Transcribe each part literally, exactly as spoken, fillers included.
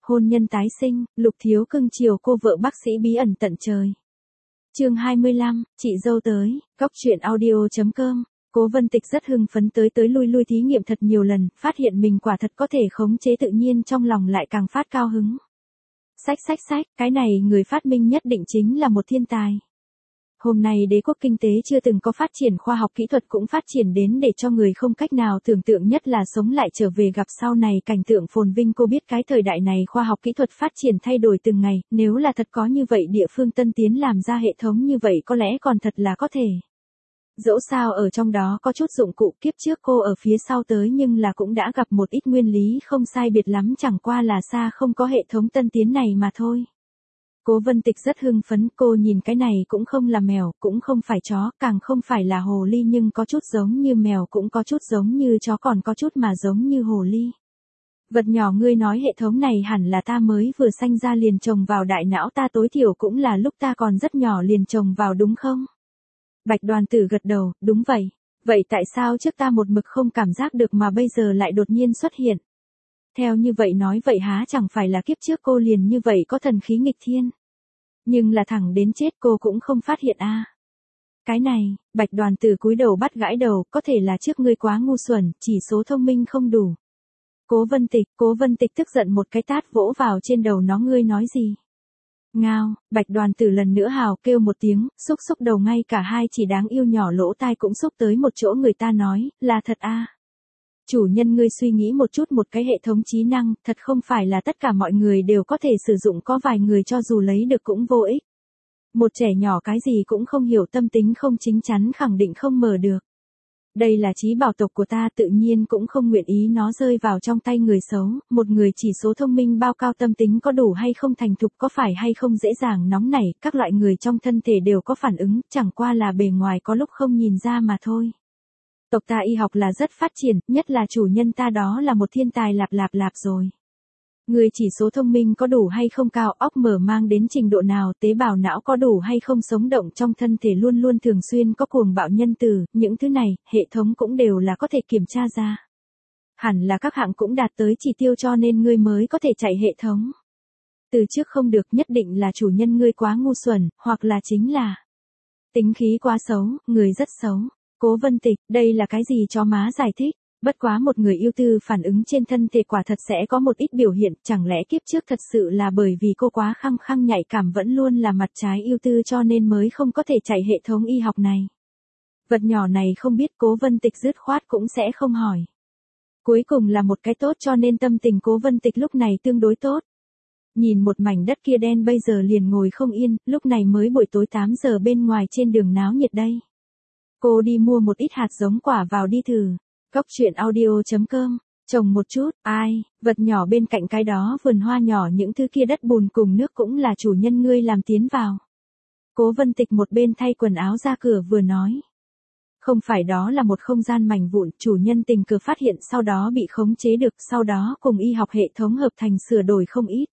Hôn nhân tái sinh, Lục Thiếu cưng chiều cô vợ bác sĩ bí ẩn tận trời. Chương hai mươi lăm, chị dâu tới, góc truyện audio chấm com. Cố Vân Tịch rất hưng phấn tới tới lui lui thí nghiệm thật nhiều lần, phát hiện mình quả thật có thể khống chế tự nhiên, trong lòng lại càng phát cao hứng. Xách xách xách, cái này người phát minh nhất định chính là một thiên tài. Hôm nay đế quốc kinh tế chưa từng có phát triển, khoa học kỹ thuật cũng phát triển đến để cho người không cách nào tưởng tượng, nhất là sống lại trở về gặp sau này cảnh tượng phồn vinh. Cô biết cái thời đại này khoa học kỹ thuật phát triển thay đổi từng ngày, nếu là thật có như vậy địa phương tân tiến làm ra hệ thống như vậy có lẽ còn thật là có thể. Dẫu sao ở trong đó có chút dụng cụ kiếp trước cô ở phía sau tới nhưng là cũng đã gặp một ít nguyên lý không sai biệt lắm, chẳng qua là xa không có hệ thống tân tiến này mà thôi. Cố Vân Tịch rất hưng phấn, cô nhìn cái này cũng không là mèo, cũng không phải chó, càng không phải là hồ ly, nhưng có chút giống như mèo, cũng có chút giống như chó, còn có chút mà giống như hồ ly. Vật nhỏ, ngươi nói hệ thống này hẳn là ta mới vừa sanh ra liền trồng vào đại não ta, tối thiểu cũng là lúc ta còn rất nhỏ liền trồng vào đúng không? Bạch Đoàn Tử gật đầu, đúng vậy. Vậy tại sao trước ta một mực không cảm giác được mà bây giờ lại đột nhiên xuất hiện? Theo như vậy nói vậy há chẳng phải là kiếp trước cô liền như vậy có thần khí nghịch thiên. Nhưng là thẳng đến chết cô cũng không phát hiện a. À. Cái này, Bạch Đoàn Tử cúi đầu bắt gãi đầu, có thể là trước ngươi quá ngu xuẩn, chỉ số thông minh không đủ. Cố Vân Tịch, Cố Vân Tịch tức giận một cái tát vỗ vào trên đầu nó, ngươi nói gì? Ngao, Bạch Đoàn Tử lần nữa hào kêu một tiếng, xúc xúc đầu, ngay cả hai chỉ đáng yêu nhỏ lỗ tai cũng xúc tới một chỗ, người ta nói, là thật a. À. Chủ nhân, ngươi suy nghĩ một chút, một cái hệ thống trí năng, thật không phải là tất cả mọi người đều có thể sử dụng, có vài người cho dù lấy được cũng vô ích. Một trẻ nhỏ cái gì cũng không hiểu, tâm tính không chính chắn, khẳng định không mở được. Đây là trí bảo tộc của ta, tự nhiên cũng không nguyện ý nó rơi vào trong tay người xấu. Một người chỉ số thông minh bao cao, tâm tính có đủ hay không thành thục, có phải hay không dễ dàng nóng nảy, các loại người trong thân thể đều có phản ứng, chẳng qua là bề ngoài có lúc không nhìn ra mà thôi. Tộc ta y học là rất phát triển, nhất là chủ nhân ta đó là một thiên tài lạp lạp lạp rồi. Người chỉ số thông minh có đủ hay không cao, óc mở mang đến trình độ nào, tế bào não có đủ hay không sống động trong thân thể, luôn luôn thường xuyên có cuồng bạo nhân từ, những thứ này, hệ thống cũng đều là có thể kiểm tra ra. Hẳn là các hạng cũng đạt tới chỉ tiêu cho nên ngươi mới có thể chạy hệ thống. Từ trước không được, nhất định là chủ nhân ngươi quá ngu xuẩn, hoặc là chính là tính khí quá xấu, người rất xấu. Cố Vân Tịch, đây là cái gì cho má giải thích? Bất quá một người ưu tư phản ứng trên thân thể quả thật sẽ có một ít biểu hiện, chẳng lẽ kiếp trước thật sự là bởi vì cô quá khăng khăng nhạy cảm, vẫn luôn là mặt trái ưu tư cho nên mới không có thể chạy hệ thống y học này. Vật nhỏ này không biết, Cố Vân Tịch dứt khoát cũng sẽ không hỏi. Cuối cùng là một cái tốt cho nên tâm tình Cố Vân Tịch lúc này tương đối tốt. Nhìn một mảnh đất kia đen bây giờ liền ngồi không yên, lúc này mới buổi tối tám giờ, bên ngoài trên đường náo nhiệt đây. Cô đi mua một ít hạt giống quả vào đi thử. Góc truyện audio chấm com, trồng một chút, ai, vật nhỏ bên cạnh cái đó vườn hoa nhỏ, những thứ kia đất bùn cùng nước cũng là chủ nhân ngươi làm tiến vào. Cố Vân Tịch một bên thay quần áo ra cửa vừa nói. Không phải, đó là một không gian mảnh vụn, chủ nhân tình cờ phát hiện, sau đó bị khống chế được, sau đó cùng y học hệ thống hợp thành sửa đổi không ít.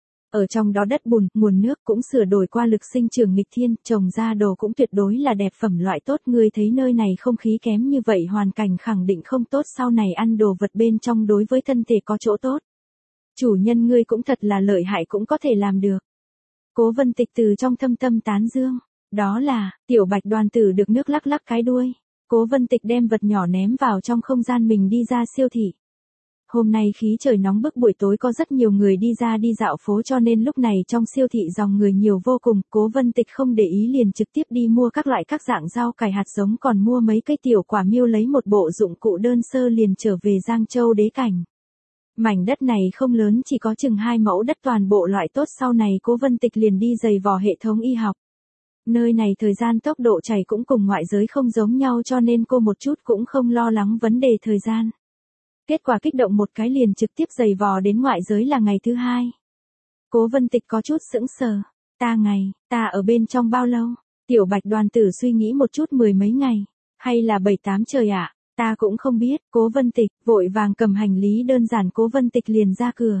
Ở trong đó đất bùn, nguồn nước cũng sửa đổi qua lực sinh trưởng nghịch thiên, trồng ra đồ cũng tuyệt đối là đẹp phẩm loại tốt. Ngươi thấy nơi này không khí kém như vậy, hoàn cảnh khẳng định không tốt, sau này ăn đồ vật bên trong đối với thân thể có chỗ tốt. Chủ nhân ngươi cũng thật là lợi hại, cũng có thể làm được. Cố Vân Tịch từ trong thâm tâm tán dương. Đó là, tiểu Bạch Đoàn Tử được nước lắc lắc cái đuôi. Cố Vân Tịch đem vật nhỏ ném vào trong không gian mình đi ra siêu thị. Hôm nay khí trời nóng bức, buổi tối có rất nhiều người đi ra đi dạo phố cho nên lúc này trong siêu thị dòng người nhiều vô cùng. Cố Vân Tịch không để ý liền trực tiếp đi mua các loại các dạng rau cải hạt giống, còn mua mấy cây tiểu quả miêu, lấy một bộ dụng cụ đơn sơ liền trở về Giang Châu Đế Cảnh. Mảnh đất này không lớn, chỉ có chừng hai mẫu đất, toàn bộ loại tốt. Sau này Cố Vân Tịch liền đi giày vò hệ thống y học. Nơi này thời gian tốc độ chảy cũng cùng ngoại giới không giống nhau cho nên cô một chút cũng không lo lắng vấn đề thời gian. Kết quả kích động một cái liền trực tiếp giày vò đến ngoại giới là ngày thứ hai. Cố Vân Tịch có chút sững sờ. Ta ngày, ta ở bên trong bao lâu? Tiểu Bạch Đoàn Tử suy nghĩ một chút, mười mấy ngày. Hay là bảy tám trời ạ? À? Ta cũng không biết. Cố Vân Tịch vội vàng cầm hành lý đơn giản, Cố Vân Tịch liền ra cửa.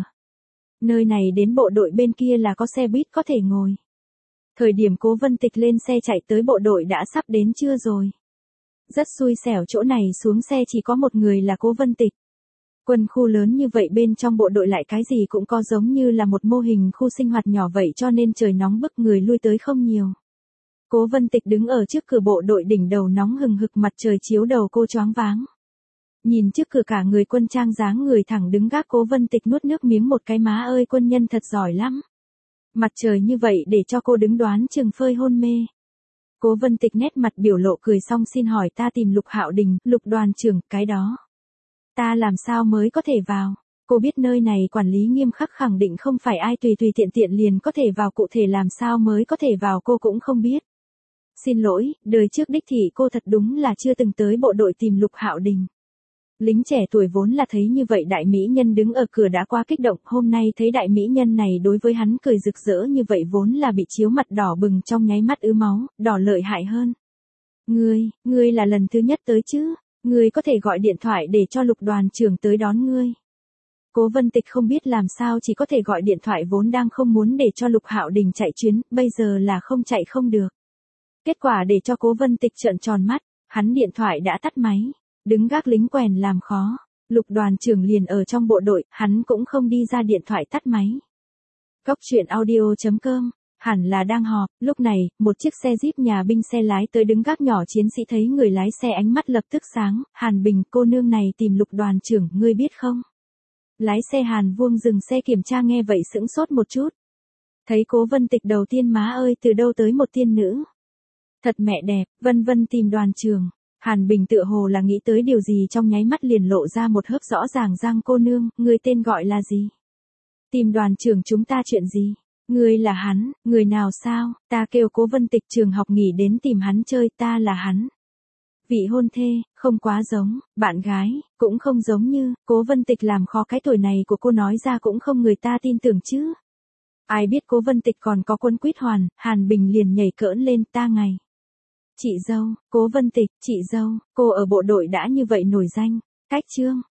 Nơi này đến bộ đội bên kia là có xe buýt có thể ngồi. Thời điểm Cố Vân Tịch lên xe chạy tới bộ đội đã sắp đến trưa rồi. Rất xui xẻo, chỗ này xuống xe chỉ có một người là Cố Vân Tịch. Quân khu lớn như vậy bên trong bộ đội lại cái gì cũng có, giống như là một mô hình khu sinh hoạt nhỏ vậy, cho nên trời nóng bức người lui tới không nhiều. Cố Vân Tịch đứng ở trước cửa bộ đội, đỉnh đầu nóng hừng hực, mặt trời chiếu đầu cô choáng váng. Nhìn trước cửa cả người quân trang dáng người thẳng đứng gác, Cố Vân Tịch nuốt nước miếng một cái, má ơi quân nhân thật giỏi lắm. Mặt trời như vậy để cho cô đứng đoán chừng phơi hôn mê. Cố Vân Tịch nét mặt biểu lộ cười xong, xin hỏi ta tìm Lục Hạo Đình, Lục đoàn trưởng, cái đó. Ta làm sao mới có thể vào? Cô biết nơi này quản lý nghiêm khắc, khẳng định không phải ai tùy tùy tiện tiện liền có thể vào, cụ thể làm sao mới có thể vào cô cũng không biết. Xin lỗi, đời trước đích thị cô thật đúng là chưa từng tới bộ đội tìm Lục Hạo Đình. Lính trẻ tuổi vốn là thấy như vậy đại mỹ nhân đứng ở cửa đã quá kích động, hôm nay thấy đại mỹ nhân này đối với hắn cười rực rỡ như vậy vốn là bị chiếu mặt đỏ bừng, trong nháy mắt ứ máu, đỏ lợi hại hơn. Ngươi, ngươi là lần thứ nhất tới chứ? Ngươi có thể gọi điện thoại để cho Lục đoàn trưởng tới đón ngươi. Cố Vân Tịch không biết làm sao chỉ có thể gọi điện thoại, vốn đang không muốn để cho Lục Hạo Đình chạy chuyến, bây giờ là không chạy không được. Kết quả để cho Cố Vân Tịch trợn tròn mắt, hắn điện thoại đã tắt máy, đứng gác lính quèn làm khó. Lục đoàn trưởng liền ở trong bộ đội, hắn cũng không đi ra, điện thoại tắt máy. Góc truyện audio chấm com, hẳn là đang họp, lúc này, một chiếc xe Jeep nhà binh xe lái tới, đứng gác nhỏ chiến sĩ thấy người lái xe ánh mắt lập tức sáng, Hàn Bình, cô nương này tìm Lục đoàn trưởng, ngươi biết không? Lái xe Hàn Vuông dừng xe kiểm tra, nghe vậy sững sốt một chút. Thấy Cố Vân Tịch đầu tiên, má ơi từ đâu tới một tiên nữ? Thật mẹ đẹp, vân vân tìm đoàn trưởng. Hàn Bình tựa hồ là nghĩ tới điều gì, trong nháy mắt liền lộ ra một hớp rõ ràng, Giang cô nương, người tên gọi là gì? Tìm đoàn trưởng chúng ta chuyện gì? Người là hắn, người nào sao? Ta kêu Cố Vân Tịch, trường học nghỉ đến tìm hắn chơi, ta là hắn. Vị hôn thê, không quá giống, bạn gái, cũng không giống như, Cố Vân Tịch làm khó, cái tuổi này của cô nói ra cũng không người ta tin tưởng chứ. Ai biết Cố Vân Tịch còn có quân quýt hoàn, Hàn Bình liền nhảy cỡn lên, ta ngày. Chị dâu, Cố Vân Tịch, chị dâu, cô ở bộ đội đã như vậy nổi danh, cách chương.